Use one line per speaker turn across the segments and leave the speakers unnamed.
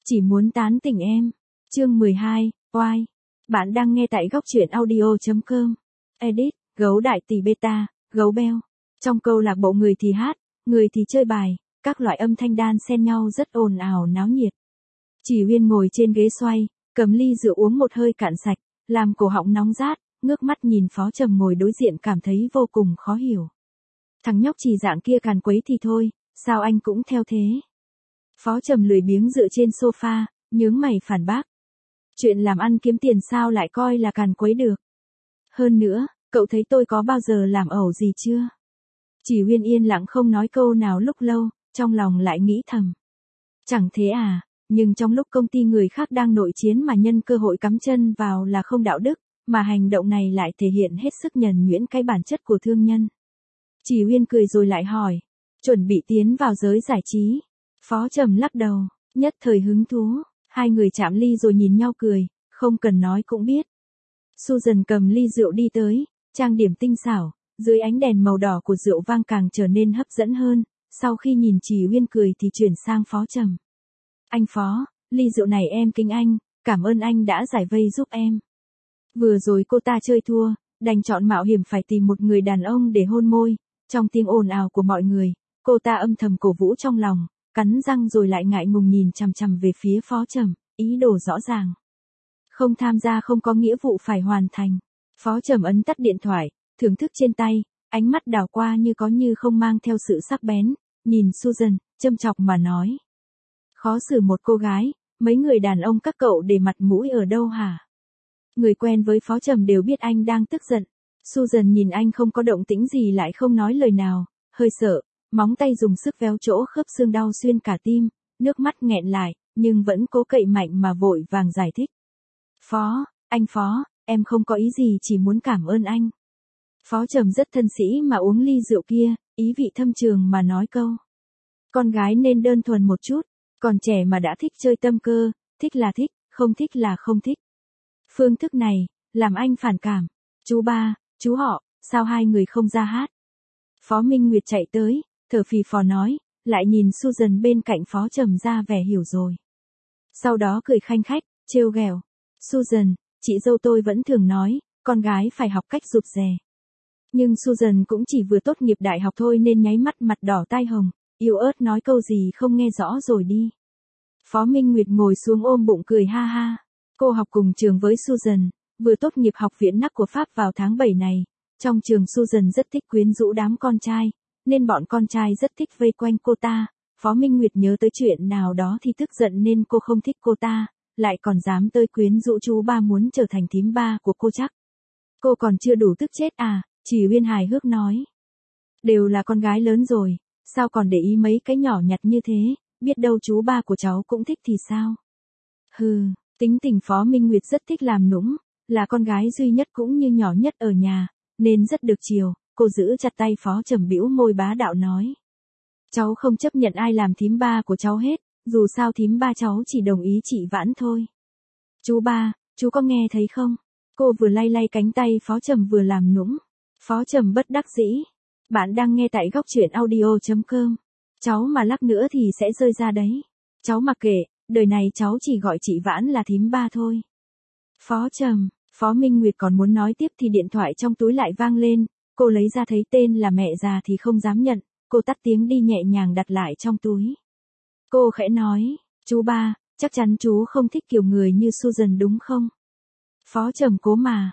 Chỉ muốn tán tỉnh em. Chương 12, oai. Bạn đang nghe tại góc truyện audio.com. Edit, gấu đại tỷ beta, gấu beo. Trong câu lạc bộ người thì hát, người thì chơi bài, các loại âm thanh đan xen nhau rất ồn ào náo nhiệt. Chỉ Uyên ngồi trên ghế xoay, cầm ly rượu uống một hơi cạn sạch, làm cổ họng nóng rát, ngước mắt nhìn Phó Trầm ngồi đối diện cảm thấy vô cùng khó hiểu. Thằng nhóc Chỉ dạng kia càn quấy thì thôi, sao anh cũng theo thế? Phó Trầm lười biếng dựa trên sofa, nhướng mày phản bác. Chuyện làm ăn kiếm tiền sao lại coi là càn quấy được? Hơn nữa, cậu thấy tôi có bao giờ làm ẩu gì chưa? Chỉ Uyên yên lặng không nói câu nào lúc lâu, trong lòng lại nghĩ thầm. Chẳng thế à, nhưng trong lúc công ty người khác đang nội chiến mà nhân cơ hội cắm chân vào là không đạo đức, mà hành động này lại thể hiện hết sức nhuần nhuyễn cái bản chất của thương nhân. Chỉ Uyên cười rồi lại hỏi, chuẩn bị tiến vào giới giải trí. Phó Trầm lắc đầu, nhất thời hứng thú, hai người chạm ly rồi nhìn nhau cười, không cần nói cũng biết. Susan cầm ly rượu đi tới, trang điểm tinh xảo, dưới ánh đèn màu đỏ của rượu vang càng trở nên hấp dẫn hơn, sau khi nhìn Chỉ Uyên cười thì chuyển sang Phó Trầm. Anh Phó, ly rượu này em kính anh, cảm ơn anh đã giải vây giúp em. Vừa rồi cô ta chơi thua, đành chọn mạo hiểm phải tìm một người đàn ông để hôn môi, trong tiếng ồn ào của mọi người, cô ta âm thầm cổ vũ trong lòng, cắn răng rồi lại ngại ngùng nhìn chằm chằm về phía Phó Trầm, ý đồ rõ ràng. Không tham gia không có nghĩa vụ phải hoàn thành. Phó Trầm ấn tắt điện thoại, thưởng thức trên tay, ánh mắt đảo qua như có như không mang theo sự sắc bén, nhìn Susan, châm chọc mà nói. Khó xử một cô gái, mấy người đàn ông các cậu để mặt mũi ở đâu hả? Người quen với Phó Trầm đều biết anh đang tức giận. Susan nhìn anh không có động tĩnh gì lại không nói lời nào, hơi sợ, móng tay dùng sức véo chỗ khớp xương đau xuyên cả tim, nước mắt nghẹn lại, nhưng vẫn cố cậy mạnh mà vội vàng giải thích. Anh Phó, em không có ý gì chỉ muốn cảm ơn anh. Phó Trầm rất thân sĩ mà uống ly rượu kia, ý vị thâm trường mà nói câu. Con gái nên đơn thuần một chút, còn trẻ mà đã thích chơi tâm cơ, thích là thích, không thích là không thích. Phương thức này, làm anh phản cảm. Chú ba, chú họ, sao hai người không ra hát? Phó Minh Nguyệt chạy tới, thở phì phò nói, lại nhìn Susan bên cạnh Phó Trầm ra vẻ hiểu rồi. Sau đó cười khanh khách, trêu ghẹo. Susan, chị dâu tôi vẫn thường nói, con gái phải học cách rụt rè. Nhưng Susan cũng chỉ vừa tốt nghiệp đại học thôi nên nháy mắt mặt đỏ tai hồng, yếu ớt nói câu gì không nghe rõ rồi đi. Phó Minh Nguyệt ngồi xuống ôm bụng cười ha ha. Cô học cùng trường với Susan, vừa tốt nghiệp học viện NAC của Pháp vào tháng 7 này. Trong trường Susan rất thích quyến rũ đám con trai, nên bọn con trai rất thích vây quanh cô ta. Phó Minh Nguyệt nhớ tới chuyện nào đó thì tức giận nên cô không thích cô ta, lại còn dám tới quyến rũ chú ba muốn trở thành thím ba của cô chắc. Cô còn chưa đủ tức chết à, Chỉ Uyên hài hước nói. Đều là con gái lớn rồi, sao còn để ý mấy cái nhỏ nhặt như thế, biết đâu chú ba của cháu cũng thích thì sao? Hừ, tính tình Phó Minh Nguyệt rất thích làm nũng, là con gái duy nhất cũng như nhỏ nhất ở nhà, nên rất được chiều, cô giữ chặt tay Phó Trầm bĩu môi bá đạo nói. Cháu không chấp nhận ai làm thím ba của cháu hết, dù sao thím ba cháu chỉ đồng ý chị Vãn thôi. Chú ba, chú có nghe thấy không? Cô vừa lay lay cánh tay Phó Trầm vừa làm nũng. Phó Trầm bất đắc dĩ. Bạn đang nghe tại góc truyện audio.com. Cháu mà lắc nữa thì sẽ rơi ra đấy. Cháu mặc kệ, đời này cháu chỉ gọi chị Vãn là thím ba thôi. Phó Trầm, Phó Minh Nguyệt còn muốn nói tiếp thì điện thoại trong túi lại vang lên, cô lấy ra thấy tên là mẹ già thì không dám nhận, cô tắt tiếng đi nhẹ nhàng đặt lại trong túi. Cô khẽ nói, chú ba, chắc chắn chú không thích kiểu người như Susan đúng không? Phó Trầm cố mà,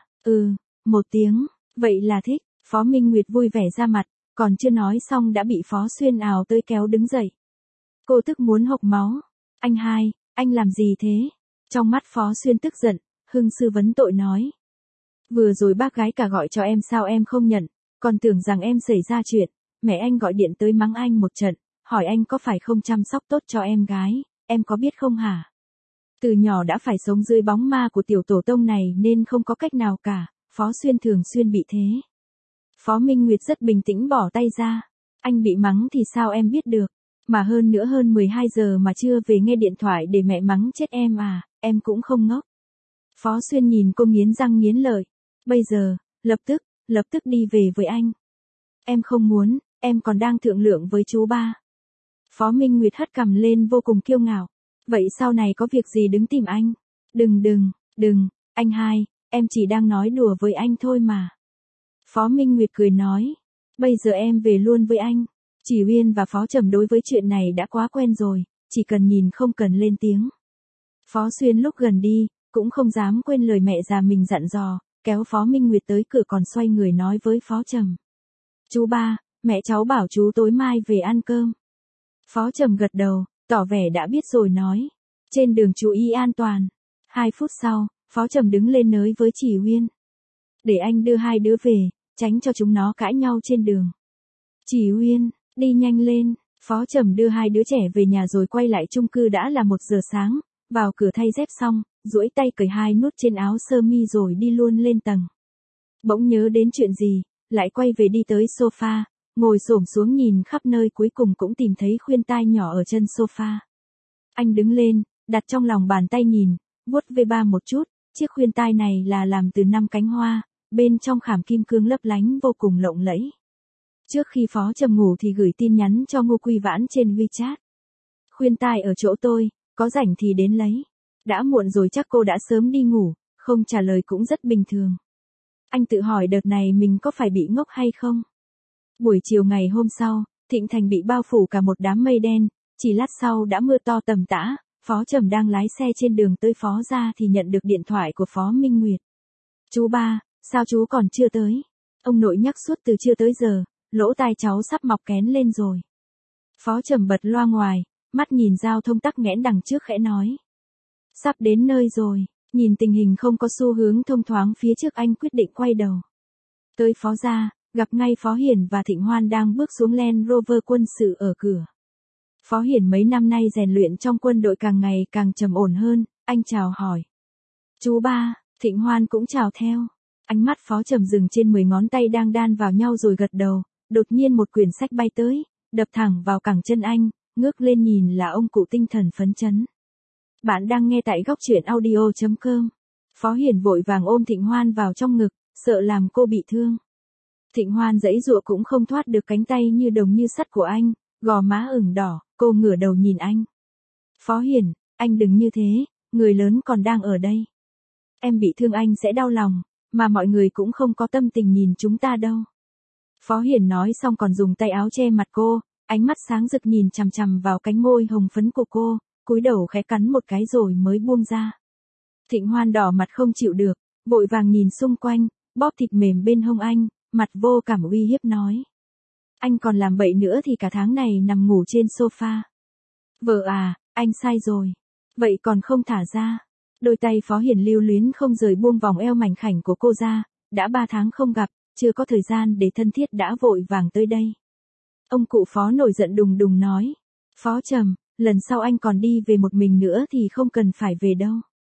một tiếng, vậy là thích. Phó Minh Nguyệt vui vẻ ra mặt, còn chưa nói xong đã bị Phó Xuyên ào tới kéo đứng dậy. Cô tức muốn hộc máu. Anh hai, anh làm gì thế? Trong mắt Phó Xuyên tức giận, hưng sư vấn tội nói. Vừa rồi bác gái cả gọi cho em sao em không nhận, còn tưởng rằng em xảy ra chuyện, mẹ anh gọi điện tới mắng anh một trận, hỏi anh có phải không chăm sóc tốt cho em gái, em có biết không hả? Từ nhỏ đã phải sống dưới bóng ma của tiểu tổ tông này nên không có cách nào cả, Phó Xuyên thường xuyên bị thế. Phó Minh Nguyệt rất bình tĩnh bỏ tay ra. Anh bị mắng thì sao em biết được. Mà hơn nữa hơn 12 giờ mà chưa về nghe điện thoại để mẹ mắng chết em à, em cũng không ngốc. Phó Xuyên nhìn cô nghiến răng nghiến lợi. Bây giờ, lập tức đi về với anh. Em không muốn, em còn đang thương lượng với chú ba. Phó Minh Nguyệt hất cằm lên vô cùng kiêu ngạo. Vậy sau này có việc gì đứng tìm anh? Đừng, anh hai, em chỉ đang nói đùa với anh thôi mà. Phó Minh Nguyệt cười nói, bây giờ em về luôn với anh. Chỉ Uyên và Phó Trầm đối với chuyện này đã quá quen rồi, chỉ cần nhìn không cần lên tiếng. Phó Xuyên lúc gần đi, cũng không dám quên lời mẹ già mình dặn dò, kéo Phó Minh Nguyệt tới cửa còn xoay người nói với Phó Trầm. Chú ba, mẹ cháu bảo chú tối mai về ăn cơm. Phó Trầm gật đầu, tỏ vẻ đã biết rồi nói. Trên đường chú ý an toàn. 2 phút sau, Phó Trầm đứng lên nói với Chỉ Uyên. Để anh đưa hai đứa về, tránh cho chúng nó cãi nhau trên đường. Chỉ Uyên, đi nhanh lên. Phó Trầm đưa hai đứa trẻ về nhà rồi quay lại chung cư đã là 1 giờ sáng, vào cửa thay dép xong, duỗi tay cởi 2 nút trên áo sơ mi rồi đi luôn lên tầng. Bỗng nhớ đến chuyện gì, lại quay về đi tới sofa, ngồi xổm xuống nhìn khắp nơi cuối cùng cũng tìm thấy khuyên tai nhỏ ở chân sofa. Anh đứng lên, đặt trong lòng bàn tay nhìn, vuốt về ba một chút, chiếc khuyên tai này là làm từ 5 cánh hoa, bên trong khảm kim cương lấp lánh vô cùng lộng lẫy. Trước khi Phó Trầm ngủ thì gửi tin nhắn cho Ngô Quy Vãn trên WeChat. Khuyên tai ở chỗ tôi, có rảnh thì đến lấy. Đã muộn rồi chắc cô đã sớm đi ngủ, không trả lời cũng rất bình thường. Anh tự hỏi đợt này mình có phải bị ngốc hay không? Buổi chiều ngày hôm sau, Thịnh Thành bị bao phủ cả một đám mây đen, chỉ lát sau đã mưa to tầm tã, Phó Trầm đang lái xe trên đường tới Phó gia thì nhận được điện thoại của Phó Minh Nguyệt. Chú ba, sao chú còn chưa tới? Ông nội nhắc suốt từ trưa tới giờ, lỗ tai cháu sắp mọc kén lên rồi. Phó Trầm bật loa ngoài, mắt nhìn giao thông tắc nghẽn đằng trước khẽ nói. Sắp đến nơi rồi, nhìn tình hình không có xu hướng thông thoáng phía trước anh quyết định quay đầu. Tới Phó gia, gặp ngay Phó Hiển và Thịnh Hoan đang bước xuống Land Rover quân sự ở cửa. Phó Hiển mấy năm nay rèn luyện trong quân đội càng ngày càng trầm ổn hơn, anh chào hỏi. Chú ba, Thịnh Hoan cũng chào theo. Ánh mắt Phó Trầm dừng trên 10 ngón tay đang đan vào nhau rồi gật đầu, đột nhiên một quyển sách bay tới, đập thẳng vào cẳng chân anh, ngước lên nhìn là ông cụ tinh thần phấn chấn. Bạn đang nghe tại góc truyện audio.com. Phó Hiển vội vàng ôm Thịnh Hoan vào trong ngực, sợ làm cô bị thương. Thịnh Hoan giãy giụa cũng không thoát được cánh tay như đồng như sắt của anh, gò má ửng đỏ, cô ngửa đầu nhìn anh. Phó Hiển, anh đừng như thế, người lớn còn đang ở đây. Em bị thương anh sẽ đau lòng, mà mọi người cũng không có tâm tình nhìn chúng ta đâu. Phó Hiển nói xong còn dùng tay áo che mặt cô, ánh mắt sáng rực nhìn chằm chằm vào cánh môi hồng phấn của cô, cúi đầu khẽ cắn một cái rồi mới buông ra. Thịnh Hoan đỏ mặt không chịu được, vội vàng nhìn xung quanh, bóp thịt mềm bên hông anh, mặt vô cảm uy hiếp nói. Anh còn làm bậy nữa thì cả tháng này nằm ngủ trên sofa. Vợ à, anh sai rồi. Vậy còn không thả ra. Đôi tay Phó Hiển lưu luyến không rời buông vòng eo mảnh khảnh của cô ra, đã 3 tháng không gặp, chưa có thời gian để thân thiết đã vội vàng tới đây. Ông cụ Phó nổi giận đùng đùng nói. Phó Trầm, lần sau anh còn đi về một mình nữa thì không cần phải về đâu.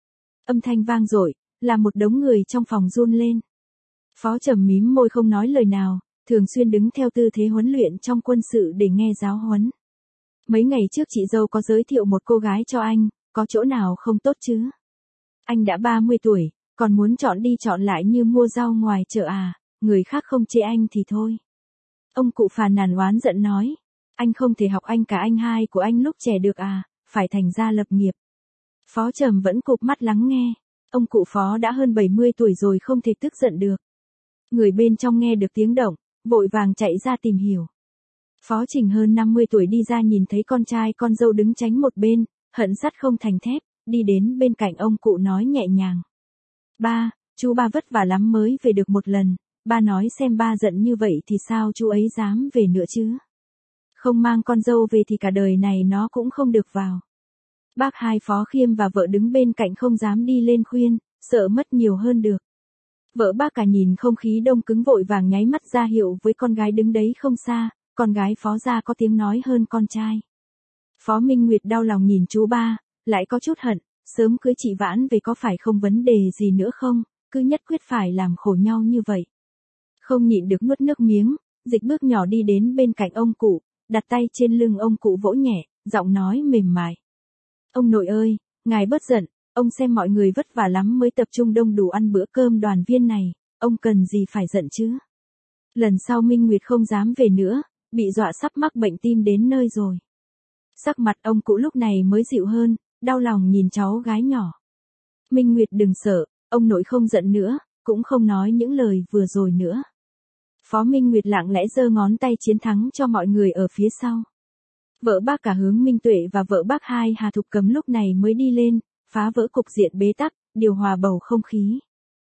Âm thanh vang dội, làm một đống người trong phòng run lên. Phó Trầm mím môi không nói lời nào, thường xuyên đứng theo tư thế huấn luyện trong quân sự để nghe giáo huấn. Mấy ngày trước chị dâu có giới thiệu một cô gái cho anh, có chỗ nào không tốt chứ? Anh đã 30 tuổi, còn muốn chọn đi chọn lại như mua rau ngoài chợ à, người khác không chê anh thì thôi. Ông cụ phàn nàn oán giận nói, anh không thể học anh cả anh hai của anh lúc trẻ được à, phải thành ra lập nghiệp. Phó Trầm vẫn cụp mắt lắng nghe, ông cụ Phó đã hơn 70 tuổi rồi không thể tức giận được. Người bên trong nghe được tiếng động, vội vàng chạy ra tìm hiểu. Phó Trình hơn 50 tuổi đi ra nhìn thấy con trai con dâu đứng tránh một bên, hận sắt không thành thép, đi đến bên cạnh ông cụ nói nhẹ nhàng. Ba, chú ba vất vả lắm mới về được một lần, ba nói xem ba giận như vậy thì sao chú ấy dám về nữa chứ? Không mang con dâu về thì cả đời này nó cũng không được vào. Bác hai Phó Khiêm và vợ đứng bên cạnh không dám đi lên khuyên, sợ mất nhiều hơn được. Vợ bác cả nhìn không khí đông cứng vội vàng nháy mắt ra hiệu với con gái đứng đấy không xa, con gái Phó gia có tiếng nói hơn con trai. Phó Minh Nguyệt đau lòng nhìn chú ba, lại có chút hận, sớm cưới chị Vãn về có phải không vấn đề gì nữa không, cứ nhất quyết phải làm khổ nhau như vậy. Không nhịn được nuốt nước miếng, dịch bước nhỏ đi đến bên cạnh ông cụ, đặt tay trên lưng ông cụ vỗ nhẹ, giọng nói mềm mại. Ông nội ơi, ngài bớt giận, ông xem mọi người vất vả lắm mới tập trung đông đủ ăn bữa cơm đoàn viên này, ông cần gì phải giận chứ? Lần sau Minh Nguyệt không dám về nữa, bị dọa sắp mắc bệnh tim đến nơi rồi. Sắc mặt ông cụ lúc này mới dịu hơn, đau lòng nhìn cháu gái nhỏ. Minh Nguyệt đừng sợ, ông nội không giận nữa, cũng không nói những lời vừa rồi nữa. Phó Minh Nguyệt lặng lẽ giơ ngón tay chiến thắng cho mọi người ở phía sau. Vợ bác cả Hướng Minh Tuệ và vợ bác hai Hà Thục Cầm lúc này mới đi lên, phá vỡ cục diện bế tắc, điều hòa bầu không khí.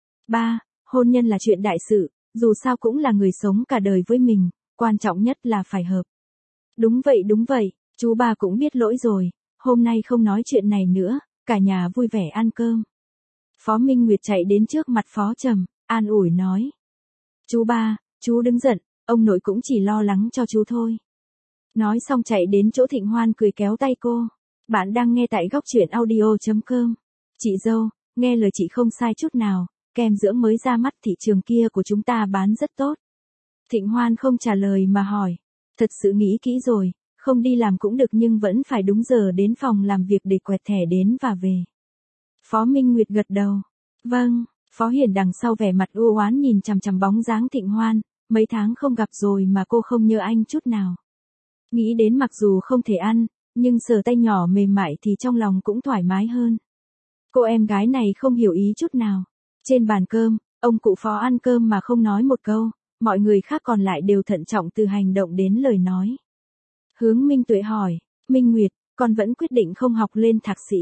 3. Hôn nhân là chuyện đại sự, dù sao cũng là người sống cả đời với mình, quan trọng nhất là phải hợp. Đúng vậy, chú ba cũng biết lỗi rồi, hôm nay không nói chuyện này nữa, cả nhà vui vẻ ăn cơm. Phó Minh Nguyệt chạy đến trước mặt Phó Trầm, an ủi nói. Chú ba, chú đừng giận, ông nội cũng chỉ lo lắng cho chú thôi. Nói xong chạy đến chỗ Thịnh Hoan cười kéo tay cô. Bạn đang nghe tại góc truyện audio.com. Chị dâu, nghe lời chị không sai chút nào, kem dưỡng mới ra mắt thị trường kia của chúng ta bán rất tốt. Thịnh Hoan không trả lời mà hỏi. Thật sự nghĩ kỹ rồi, không đi làm cũng được nhưng vẫn phải đúng giờ đến phòng làm việc để quẹt thẻ đến và về. Phó Minh Nguyệt gật đầu. Vâng, Phó Hiển đằng sau vẻ mặt u oán nhìn chằm chằm bóng dáng Thịnh Hoan, mấy tháng không gặp rồi mà cô không nhớ anh chút nào. Nghĩ đến mặc dù không thể ăn, nhưng sờ tay nhỏ mềm mại thì trong lòng cũng thoải mái hơn. Cô em gái này không hiểu ý chút nào. Trên bàn cơm, ông cụ Phó ăn cơm mà không nói một câu, mọi người khác còn lại đều thận trọng từ hành động đến lời nói. Hướng Minh Tuệ hỏi, Minh Nguyệt, con vẫn quyết định không học lên thạc sĩ.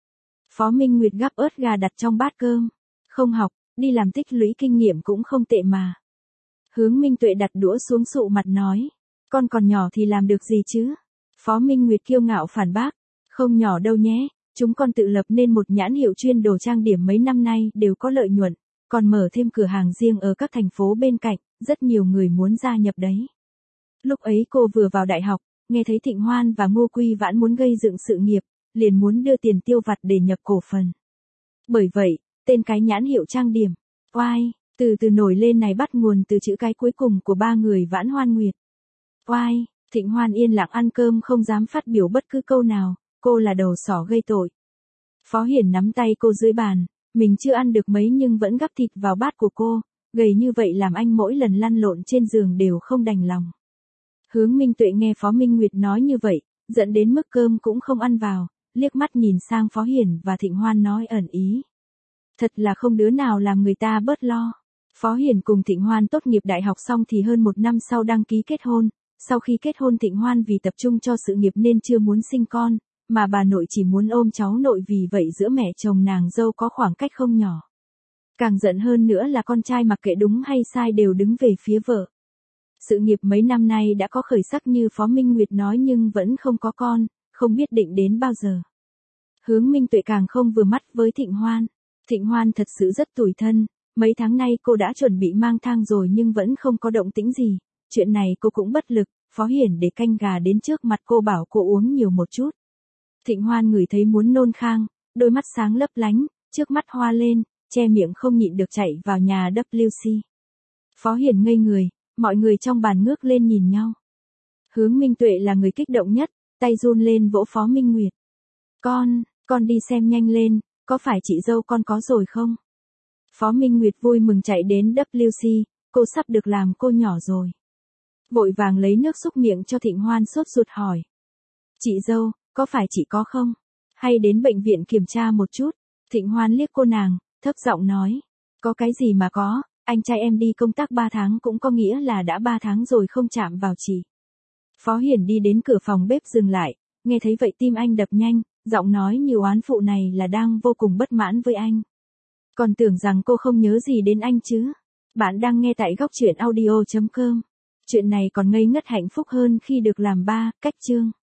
Phó Minh Nguyệt gắp ớt gà đặt trong bát cơm. Không học, đi làm tích lũy kinh nghiệm cũng không tệ mà. Hướng Minh Tuệ đặt đũa xuống sụ mặt nói, con còn nhỏ thì làm được gì chứ? Phó Minh Nguyệt kiêu ngạo phản bác, không nhỏ đâu nhé, chúng con tự lập nên một nhãn hiệu chuyên đồ trang điểm mấy năm nay đều có lợi nhuận, còn mở thêm cửa hàng riêng ở các thành phố bên cạnh, rất nhiều người muốn gia nhập đấy. Lúc ấy cô vừa vào đại học, nghe thấy Thịnh Hoan và Ngô Quy Vãn muốn gây dựng sự nghiệp, liền muốn đưa tiền tiêu vặt để nhập cổ phần. Bởi vậy, tên cái nhãn hiệu trang điểm, oai, từ từ nổi lên này bắt nguồn từ chữ cái cuối cùng của ba người Vãn Hoan Nguyệt. Oai, Thịnh Hoan yên lặng ăn cơm không dám phát biểu bất cứ câu nào, cô là đầu sỏ gây tội. Phó Hiển nắm tay cô dưới bàn, mình chưa ăn được mấy nhưng vẫn gắp thịt vào bát của cô, gầy như vậy làm anh mỗi lần lăn lộn trên giường đều không đành lòng. Hướng Minh Tuệ nghe Phó Minh Nguyệt nói như vậy, giận đến mức cơm cũng không ăn vào, liếc mắt nhìn sang Phó Hiển và Thịnh Hoan nói ẩn ý. Thật là không đứa nào làm người ta bớt lo. Phó Hiển cùng Thịnh Hoan tốt nghiệp đại học xong thì hơn 1 năm sau đăng ký kết hôn. Sau khi kết hôn Thịnh Hoan vì tập trung cho sự nghiệp nên chưa muốn sinh con, mà bà nội chỉ muốn ôm cháu nội vì vậy giữa mẹ chồng nàng dâu có khoảng cách không nhỏ. Càng giận hơn nữa là con trai mặc kệ đúng hay sai đều đứng về phía vợ. Sự nghiệp mấy năm nay đã có khởi sắc như Phó Minh Nguyệt nói nhưng vẫn không có con, không biết định đến bao giờ. Hướng Minh Tuệ càng không vừa mắt với Thịnh Hoan. Thịnh Hoan thật sự rất tủi thân, mấy tháng nay cô đã chuẩn bị mang thai rồi nhưng vẫn không có động tĩnh gì. Chuyện này cô cũng bất lực, Phó Hiển để canh gà đến trước mặt cô bảo cô uống nhiều một chút. Thịnh Hoan ngửi thấy muốn nôn khang, đôi mắt sáng lấp lánh, trước mắt hoa lên, che miệng không nhịn được chạy vào nhà WC. Phó Hiển ngây người, mọi người trong bàn ngước lên nhìn nhau. Hướng Minh Tuệ là người kích động nhất, tay run lên vỗ Phó Minh Nguyệt. Con đi xem nhanh lên, có phải chị dâu con có rồi không? Phó Minh Nguyệt vui mừng chạy đến WC, cô sắp được làm cô nhỏ rồi. Vội vàng lấy nước xúc miệng cho Thịnh Hoan sốt ruột hỏi. Chị dâu, có phải chị có không? Hay đến bệnh viện kiểm tra một chút? Thịnh Hoan liếc cô nàng, thấp giọng nói. Có cái gì mà có, anh trai em đi công tác 3 tháng cũng có nghĩa là đã 3 tháng rồi không chạm vào chị. Phó Hiển đi đến cửa phòng bếp dừng lại, nghe thấy vậy tim anh đập nhanh, giọng nói như oán phụ này là đang vô cùng bất mãn với anh. Còn tưởng rằng cô không nhớ gì đến anh chứ. Bạn đang nghe tại góc truyện audio.com. Chuyện này còn ngây ngất hạnh phúc hơn khi được làm ba, cách chương.